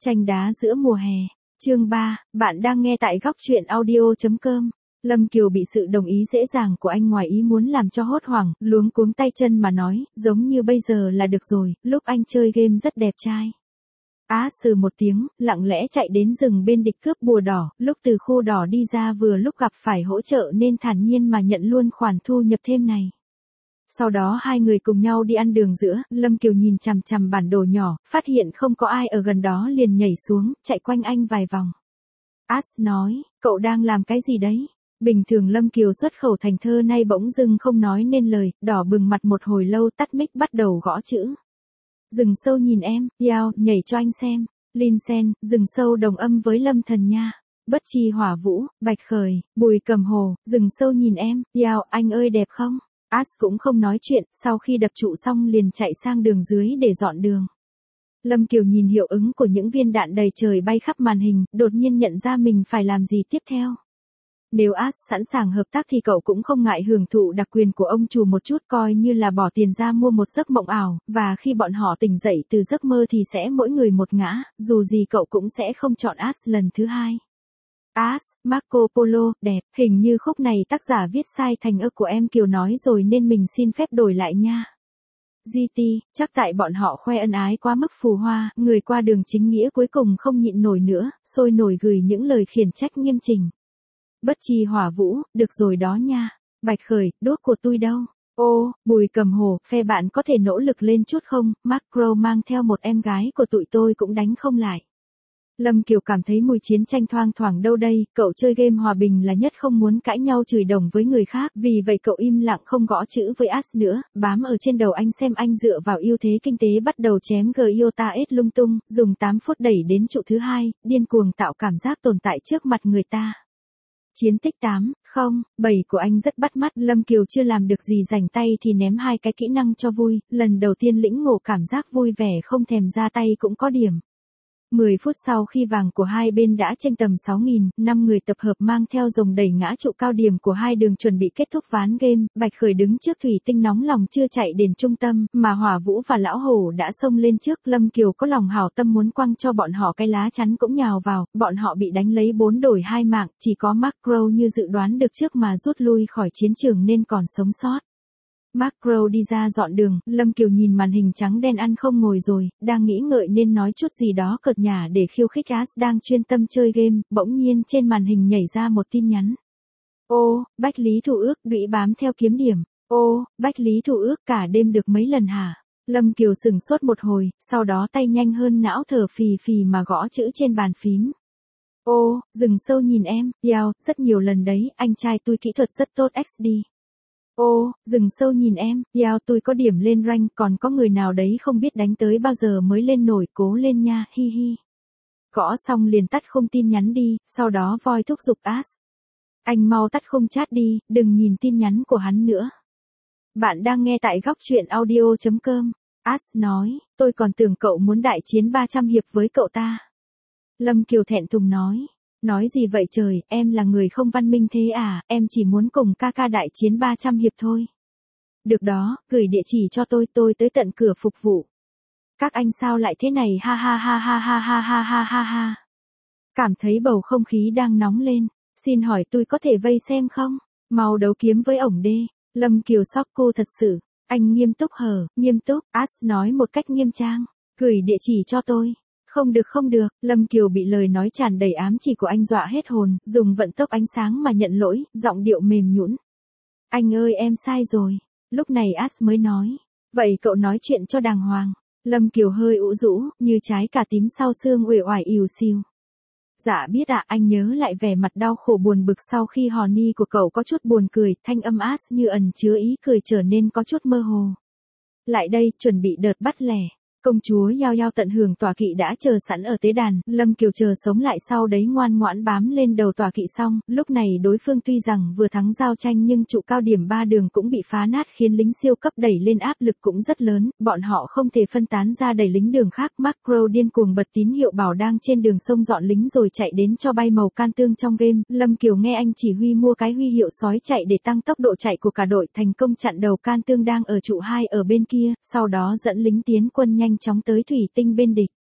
Tranh đá giữa mùa hè. Chương 3, bạn đang nghe tại góc truyện audio.com. Lâm Kiều bị sự đồng ý dễ dàng của anh ngoài ý muốn làm cho hốt hoảng, luống cuống tay chân mà nói, giống như bây giờ là được rồi, lúc anh chơi game rất đẹp trai. Á sừ một tiếng, lặng lẽ chạy đến rừng bên địch cướp bùa đỏ, lúc từ khu đỏ đi ra vừa lúc gặp phải hỗ trợ nên thản nhiên mà nhận luôn khoản thu nhập thêm này. Sau đó hai người cùng nhau đi ăn đường giữa, Lâm Kiều nhìn chằm chằm bản đồ nhỏ, phát hiện không có ai ở gần đó liền nhảy xuống, chạy quanh anh vài vòng. As nói, cậu đang làm cái gì đấy? Bình thường Lâm Kiều xuất khẩu thành thơ nay bỗng dưng không nói nên lời, đỏ bừng mặt một hồi lâu tắt mic bắt đầu gõ chữ. Rừng sâu nhìn em, Yao, nhảy cho anh xem. Linh Sen, rừng sâu đồng âm với Lâm Thần nha. Bất Chi Hỏa Vũ, Bạch Khởi, Bùi Cầm Hồ, rừng sâu nhìn em, Yao, anh ơi đẹp không? As cũng không nói chuyện, sau khi đập trụ xong liền chạy sang đường dưới để dọn đường. Lâm Kiều nhìn hiệu ứng của những viên đạn đầy trời bay khắp màn hình, đột nhiên nhận ra mình phải làm gì tiếp theo. Nếu As sẵn sàng hợp tác thì cậu cũng không ngại hưởng thụ đặc quyền của ông chủ một chút, coi như là bỏ tiền ra mua một giấc mộng ảo, và khi bọn họ tỉnh dậy từ giấc mơ thì sẽ mỗi người một ngã, dù gì cậu cũng sẽ không chọn As lần thứ hai. As, Marco Polo, đẹp, hình như khúc này tác giả viết sai thành ơ của em Kiều nói rồi nên mình xin phép đổi lại nha. GT, chắc tại bọn họ khoe ân ái quá mức phù hoa, người qua đường chính nghĩa cuối cùng không nhịn nổi nữa, sôi nổi gửi những lời khiển trách nghiêm chỉnh. Bất Chi Hỏa Vũ, được rồi đó nha. Bạch Khởi, đốt của tôi đâu? Ô, Bùi Cầm Hồ, phe bạn có thể nỗ lực lên chút không? Macro mang theo một em gái của tụi tôi cũng đánh không lại. Lâm Kiều cảm thấy mùi chiến tranh thoang thoảng đâu đây, cậu chơi game hòa bình là nhất, không muốn cãi nhau chửi đồng với người khác, vì vậy cậu im lặng không gõ chữ với As nữa, bám ở trên đầu anh xem anh dựa vào ưu thế kinh tế bắt đầu chém Giota S lung tung, dùng 8 phút đẩy đến trụ thứ hai, điên cuồng tạo cảm giác tồn tại trước mặt người ta. Chiến tích 8-0-7 của anh rất bắt mắt, Lâm Kiều chưa làm được gì rảnh tay thì ném hai cái kỹ năng cho vui, lần đầu tiên lĩnh ngộ cảm giác vui vẻ không thèm ra tay cũng có điểm. 10 phút sau khi vàng của hai bên đã tranh tầm 6.000, 5 người tập hợp mang theo rồng đẩy ngã trụ cao điểm của hai đường chuẩn bị kết thúc ván game, Bạch Khởi đứng trước thủy tinh nóng lòng chưa chạy đến trung tâm, mà Hỏa Vũ và Lão Hổ đã xông lên trước, Lâm Kiều có lòng hảo tâm muốn quăng cho bọn họ cái lá chắn cũng nhào vào, bọn họ bị đánh lấy 4 đổi 2 mạng, chỉ có Macro như dự đoán được trước mà rút lui khỏi chiến trường nên còn sống sót. Macro đi ra dọn đường, Lâm Kiều nhìn màn hình trắng đen ăn không ngồi rồi, đang nghĩ ngợi nên nói chút gì đó cợt nhả để khiêu khích As đang chuyên tâm chơi game, bỗng nhiên trên màn hình nhảy ra một tin nhắn. Ô, Bách Lý Thủ Ước, đũy bám theo kiếm điểm. Ô, Bách Lý Thủ Ước cả đêm được mấy lần hả? Lâm Kiều sửng sốt một hồi, sau đó tay nhanh hơn não thở phì phì mà gõ chữ trên bàn phím. Ô, rừng sâu nhìn em, Yao, rất nhiều lần đấy, anh trai tôi kỹ thuật rất tốt XD. Ô, rừng sâu nhìn em, Yao, tôi có điểm lên rank, còn có người nào đấy không biết đánh tới bao giờ mới lên nổi, cố lên nha, hi hi. Gõ xong liền tắt khung tin nhắn đi, sau đó voi thúc giục As. Anh mau tắt khung chat đi, đừng nhìn tin nhắn của hắn nữa. Bạn đang nghe tại góc truyện audio.com. As nói, tôi còn tưởng cậu muốn đại chiến 300 hiệp với cậu ta. Lâm Kiều thẹn thùng nói. Nói gì vậy trời, em là người không văn minh thế à, em chỉ muốn cùng ca ca đại chiến 300 hiệp thôi. Được đó, gửi địa chỉ cho tôi tới tận cửa phục vụ. Các anh sao lại thế này, ha ha ha ha ha ha ha ha ha ha. Cảm thấy bầu không khí đang nóng lên, xin hỏi tôi có thể vây xem không? Mau đấu kiếm với ổng đê. Lâm Kiều sốc cô thật sự, anh nghiêm túc hờ, nghiêm túc, As nói một cách nghiêm trang, gửi địa chỉ cho tôi. Không được, Lâm Kiều bị lời nói tràn đầy ám chỉ của anh dọa hết hồn, dùng vận tốc ánh sáng mà nhận lỗi, giọng điệu mềm nhũn. Anh ơi em sai rồi. Lúc này As mới nói. Vậy cậu nói chuyện cho đàng hoàng. Lâm Kiều hơi ủ rũ, như trái cà tím sau xương uể oải ìu xiu. Dạ biết ạ, anh nhớ lại vẻ mặt đau khổ buồn bực sau khi hò ni của cậu có chút buồn cười, thanh âm As như ẩn chứa ý cười trở nên có chút mơ hồ. Lại đây, chuẩn bị đợt bắt lẻ. Công chúa Yao Yao tận hưởng tọa kỵ đã chờ sẵn ở tế đàn, Lâm Kiều chờ sống lại sau đấy ngoan ngoãn bám lên đầu tọa kỵ xong, lúc này đối phương tuy rằng vừa thắng giao tranh nhưng trụ cao điểm 3 đường cũng bị phá nát khiến lính siêu cấp đẩy lên áp lực cũng rất lớn, bọn họ không thể phân tán ra đẩy lính đường khác. Macro điên cuồng bật tín hiệu bảo đang trên đường sông dọn lính rồi chạy đến cho bay màu can tương trong game, Lâm Kiều nghe anh chỉ huy mua cái huy hiệu sói chạy để tăng tốc độ chạy của cả đội, thành công chặn đầu can tương đang ở trụ 2 ở bên kia, sau đó dẫn lính tiến quân nhanh chóng tới thủy tinh bên địch.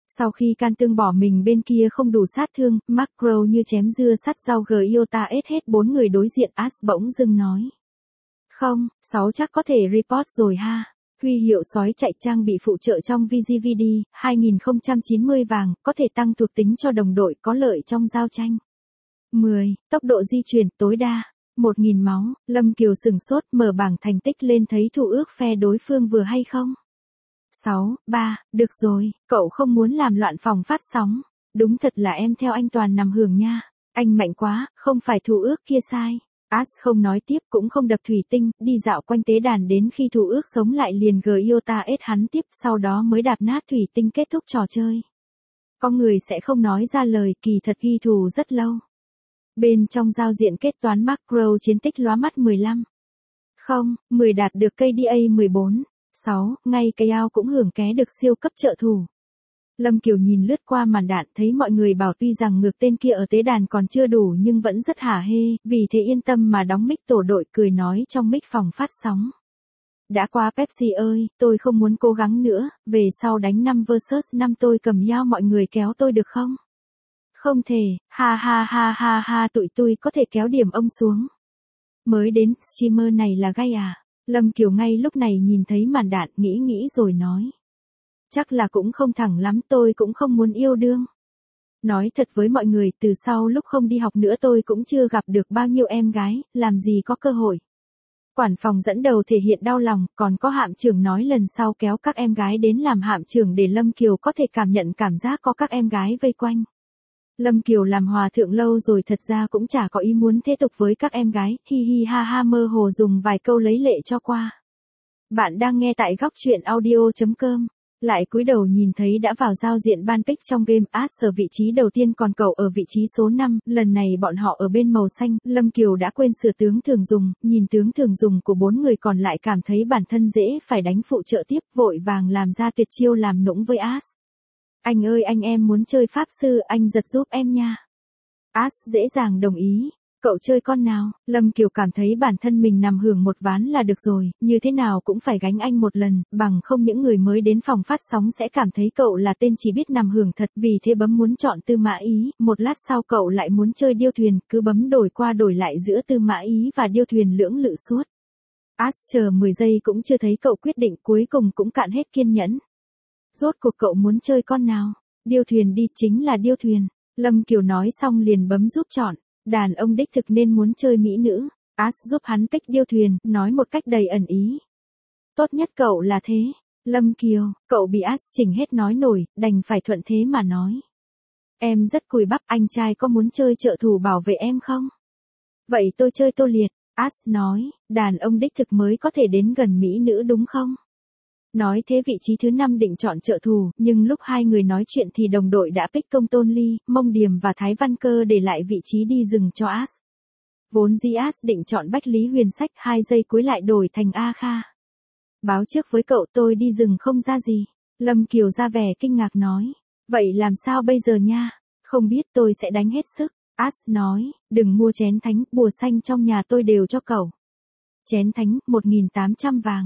Sau khi can tương bỏ mình bên kia không đủ sát thương, Macro như chém dưa sắt rau Giota hết 4 người đối diện. Ash bỗng dưng nói. Không, 6 chắc có thể report rồi ha. Huy hiệu sói chạy trang bị phụ trợ trong VGVD, 2090 vàng, có thể tăng thuộc tính cho đồng đội có lợi trong giao tranh. 10. Tốc độ di chuyển tối đa. 1.000 máu, Lâm Kiều sửng sốt mở bảng thành tích lên thấy thủ ước phe đối phương vừa hay không? 6, 3, được rồi, cậu không muốn làm loạn phòng phát sóng. Đúng thật là em theo anh toàn nằm hưởng nha. Anh mạnh quá, không phải thủ ước kia sai. Ash không nói tiếp cũng không đập thủy tinh, đi dạo quanh tế đàn đến khi thủ ước sống lại liền Giota hắn tiếp, sau đó mới đạp nát thủy tinh kết thúc trò chơi. Có người sẽ không nói ra lời, kỳ thật ghi thù rất lâu. Bên trong giao diện kết toán Macro chiến tích lóa mắt 15. 10 đạt được KDA 14. 6, ngay Kayao cũng hưởng ké được siêu cấp trợ thủ. Lâm Kiều nhìn lướt qua màn đạn thấy mọi người bảo tuy rằng ngược tên kia ở tế đàn còn chưa đủ nhưng vẫn rất hả hê, vì thế yên tâm mà đóng mic tổ đội cười nói trong mic phòng phát sóng. Đã qua Pepsi ơi, tôi không muốn cố gắng nữa, về sau đánh 5 vs 5 tôi cầm dao mọi người kéo tôi được không? Không thể, ha ha ha ha ha tụi tôi có thể kéo điểm ông xuống. Mới đến, streamer này là gay à? Lâm Kiều ngay lúc này nhìn thấy màn đạn nghĩ rồi nói. Chắc là cũng không thẳng lắm, tôi cũng không muốn yêu đương. Nói thật với mọi người, từ sau lúc không đi học nữa tôi cũng chưa gặp được bao nhiêu em gái, làm gì có cơ hội. Quản phòng dẫn đầu thể hiện đau lòng, còn có hạm trưởng nói lần sau kéo các em gái đến làm hạm trưởng để Lâm Kiều có thể cảm nhận cảm giác có các em gái vây quanh. Lâm Kiều làm hòa thượng lâu rồi thật ra cũng chả có ý muốn thế tục với các em gái, hi hi ha ha mơ hồ dùng vài câu lấy lệ cho qua. Bạn đang nghe tại góc truyện audio.com. Lại cúi đầu nhìn thấy đã vào giao diện ban pick trong game. Ash ở vị trí đầu tiên còn cậu ở vị trí số 5, lần này bọn họ ở bên màu xanh. Lâm Kiều đã quên sửa tướng thường dùng, nhìn tướng thường dùng của 4 người còn lại cảm thấy bản thân dễ phải đánh phụ trợ tiếp, vội vàng làm ra tuyệt chiêu làm nũng với Ash. Anh ơi anh em muốn chơi pháp sư, anh giật giúp em nha. Ash dễ dàng đồng ý. Cậu chơi con nào? Lâm Kiều cảm thấy bản thân mình nằm hưởng một ván là được rồi, như thế nào cũng phải gánh anh một lần, bằng không những người mới đến phòng phát sóng sẽ cảm thấy cậu là tên chỉ biết nằm hưởng thật, vì thế bấm muốn chọn Tư Mã Ý, một lát sau cậu lại muốn chơi điêu thuyền, cứ bấm đổi qua đổi lại giữa Tư Mã Ý và điêu thuyền lưỡng lự suốt. Ash chờ 10 giây cũng chưa thấy cậu quyết định, cuối cùng cũng cạn hết kiên nhẫn. Rốt cuộc cậu muốn chơi con nào? Điêu thuyền đi, chính là điêu thuyền. Lâm Kiều nói xong liền bấm giúp chọn. Đàn ông đích thực nên muốn chơi mỹ nữ. Ash giúp hắn pick điêu thuyền, nói một cách đầy ẩn ý. Tốt nhất cậu là thế. Lâm Kiều, cậu bị Ash chỉnh hết nói nổi, đành phải thuận thế mà nói. Em rất cùi bắp, anh trai có muốn chơi trợ thủ bảo vệ em không? Vậy tôi chơi Tô Liệt. Ash nói, đàn ông đích thực mới có thể đến gần mỹ nữ đúng không? Nói thế vị trí thứ 5 định chọn trợ thủ, nhưng lúc hai người nói chuyện thì đồng đội đã pick Công Tôn Ly, Mông Điềm và Thái Văn Cơ để lại vị trí đi rừng cho Ash. Vốn dĩ Ash định chọn Bách Lý Huyền Sách, 2 giây cuối lại đổi thành A Kha. Báo trước với cậu tôi đi rừng không ra gì. Lâm Kiều ra vẻ kinh ngạc nói. Vậy làm sao bây giờ nha? Không biết, tôi sẽ đánh hết sức. Ash nói, đừng mua chén thánh, bùa xanh trong nhà tôi đều cho cậu. Chén thánh, 1.800 vàng.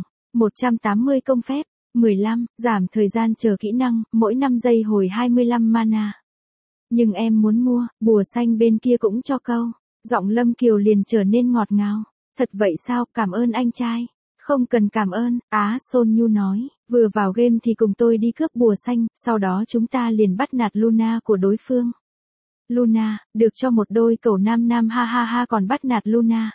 180 công phép, 15, giảm thời gian chờ kỹ năng, mỗi 5 giây hồi 25 mana. Nhưng em muốn mua, bùa xanh bên kia cũng cho câu. Giọng Lâm Kiều liền trở nên ngọt ngào. Thật vậy sao, cảm ơn anh trai. Không cần cảm ơn, Á Sôn Nhu nói, vừa vào game thì cùng tôi đi cướp bùa xanh, sau đó chúng ta liền bắt nạt Luna của đối phương. Luna, được cho một đôi cầu nam nam ha ha ha còn bắt nạt Luna.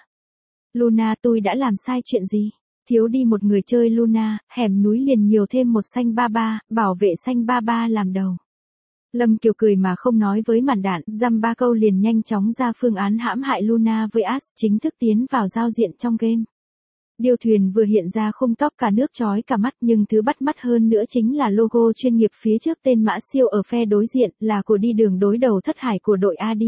Luna tôi đã làm sai chuyện gì? Thiếu đi một người chơi Luna, hẻm núi liền nhiều thêm một xanh 33, bảo vệ xanh 33 làm đầu. Lâm Kiều cười mà không nói với màn đạn, dăm 3 câu liền nhanh chóng ra phương án hãm hại Luna với Ash, chính thức tiến vào giao diện trong game. Điêu thuyền vừa hiện ra khung tóc cả nước chói cả mắt, nhưng thứ bắt mắt hơn nữa chính là logo chuyên nghiệp phía trước tên Mã Siêu ở phe đối diện, là của đi đường đối đầu thất hải của đội AD.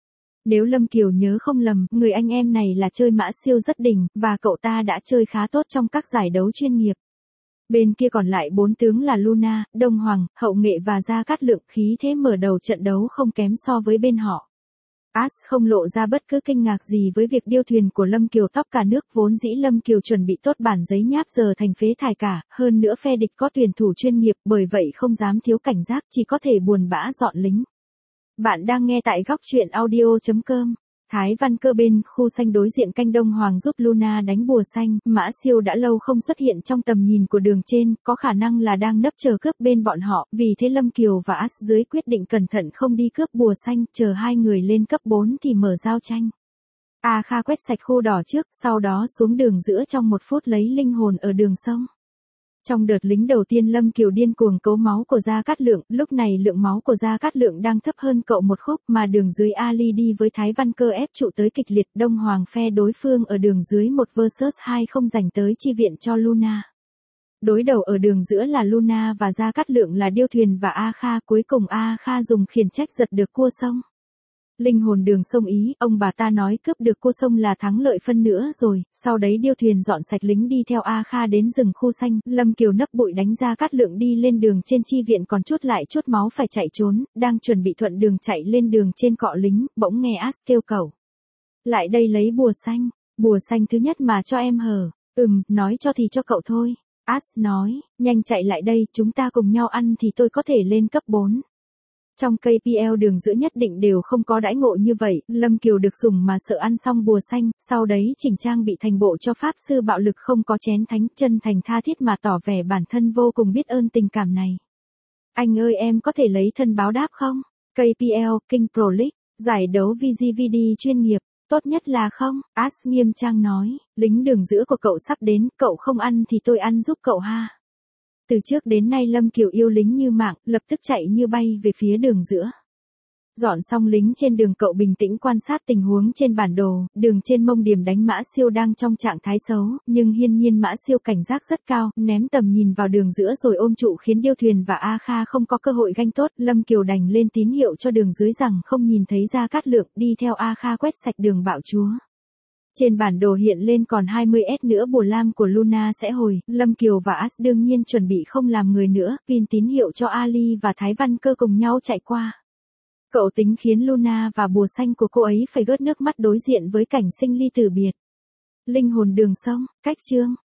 Nếu Lâm Kiều nhớ không lầm, người anh em này là chơi Mã Siêu rất đỉnh, và cậu ta đã chơi khá tốt trong các giải đấu chuyên nghiệp. Bên kia còn lại 4 tướng là Luna, Đông Hoàng, Hậu Nghệ và Gia Cát Lượng, khí thế mở đầu trận đấu không kém so với bên họ. As không lộ ra bất cứ kinh ngạc gì với việc điêu thuyền của Lâm Kiều tóc cả nước, vốn dĩ Lâm Kiều chuẩn bị tốt bản giấy nháp giờ thành phế thải cả, hơn nữa phe địch có tuyển thủ chuyên nghiệp, bởi vậy không dám thiếu cảnh giác, chỉ có thể buồn bã dọn lính. Bạn đang nghe tại góc truyện audio.com. Thái Văn Cơ bên khu xanh đối diện canh Đông Hoàng giúp Luna đánh bùa xanh, Mã Siêu đã lâu không xuất hiện trong tầm nhìn của đường trên, có khả năng là đang nấp chờ cướp bên bọn họ, vì thế Lâm Kiều và As dưới quyết định cẩn thận không đi cướp bùa xanh, chờ hai người lên cấp 4 thì mở giao tranh. A Kha quét sạch khu đỏ trước, sau đó xuống đường giữa trong 1 phút lấy linh hồn ở đường sông. Trong đợt lính đầu tiên Lâm Kiều điên cuồng cấu máu của Gia Cát Lượng, lúc này lượng máu của Gia Cát Lượng đang thấp hơn cậu 1 khúc, mà đường dưới Ali đi với Thái Văn Cơ ép trụ tới kịch liệt, Đông Hoàng phe đối phương ở đường dưới 1 vs 2 không giành tới chi viện cho Luna. Đối đầu ở đường giữa là Luna và Gia Cát Lượng là điêu thuyền và A Kha, cuối cùng A Kha dùng khiển trách giật được cua sông. Linh hồn đường sông ý, ông bà ta nói cướp được cua sông là thắng lợi phân nữa rồi, sau đấy điêu thuyền dọn sạch lính đi theo A Kha đến rừng khu xanh, Lâm Kiều nấp bụi đánh Gia Cát Lượng đi lên đường trên chi viện, còn chút lại chút máu phải chạy trốn, đang chuẩn bị thuận đường chạy lên đường trên cọ lính, bỗng nghe As kêu cầu. Lại đây lấy bùa xanh thứ nhất mà cho em hờ, nói cho thì cho cậu thôi. As nói, nhanh chạy lại đây, chúng ta cùng nhau ăn thì tôi có thể lên cấp 4. Trong KPL đường giữa nhất định đều không có đãi ngộ như vậy, Lâm Kiều được sủng mà sợ ăn xong bùa xanh, sau đấy chỉnh trang bị thành bộ cho pháp sư bạo lực không có chén thánh, chân thành tha thiết mà tỏ vẻ bản thân vô cùng biết ơn tình cảm này. Anh ơi em có thể lấy thân báo đáp không? KPL, King Pro League, giải đấu VGVD chuyên nghiệp, tốt nhất là không? As nghiêm trang nói, lính đường giữa của cậu sắp đến, cậu không ăn thì tôi ăn giúp cậu ha. Từ trước đến nay Lâm Kiều yêu lính như mạng, lập tức chạy như bay về phía đường giữa. Dọn xong lính trên đường, cậu bình tĩnh quan sát tình huống trên bản đồ, đường trên Mông Điểm đánh Mã Siêu đang trong trạng thái xấu, nhưng hiên nhiên Mã Siêu cảnh giác rất cao, ném tầm nhìn vào đường giữa rồi ôm trụ khiến điêu thuyền và A Kha không có cơ hội ganh tốt. Lâm Kiều đành lên tín hiệu cho đường dưới rằng không nhìn thấy Gia Cát Lượng, đi theo A Kha quét sạch đường bạo chúa. Trên bản đồ hiện lên còn 20S nữa bùa lam của Luna sẽ hồi, Lâm Kiều và As đương nhiên chuẩn bị không làm người nữa, pin tín hiệu cho Ali và Thái Văn Cơ cùng nhau chạy qua. Cậu tính khiến Luna và bùa xanh của cô ấy phải gớt nước mắt đối diện với cảnh sinh ly tử biệt. Linh hồn đường sông, cách chương.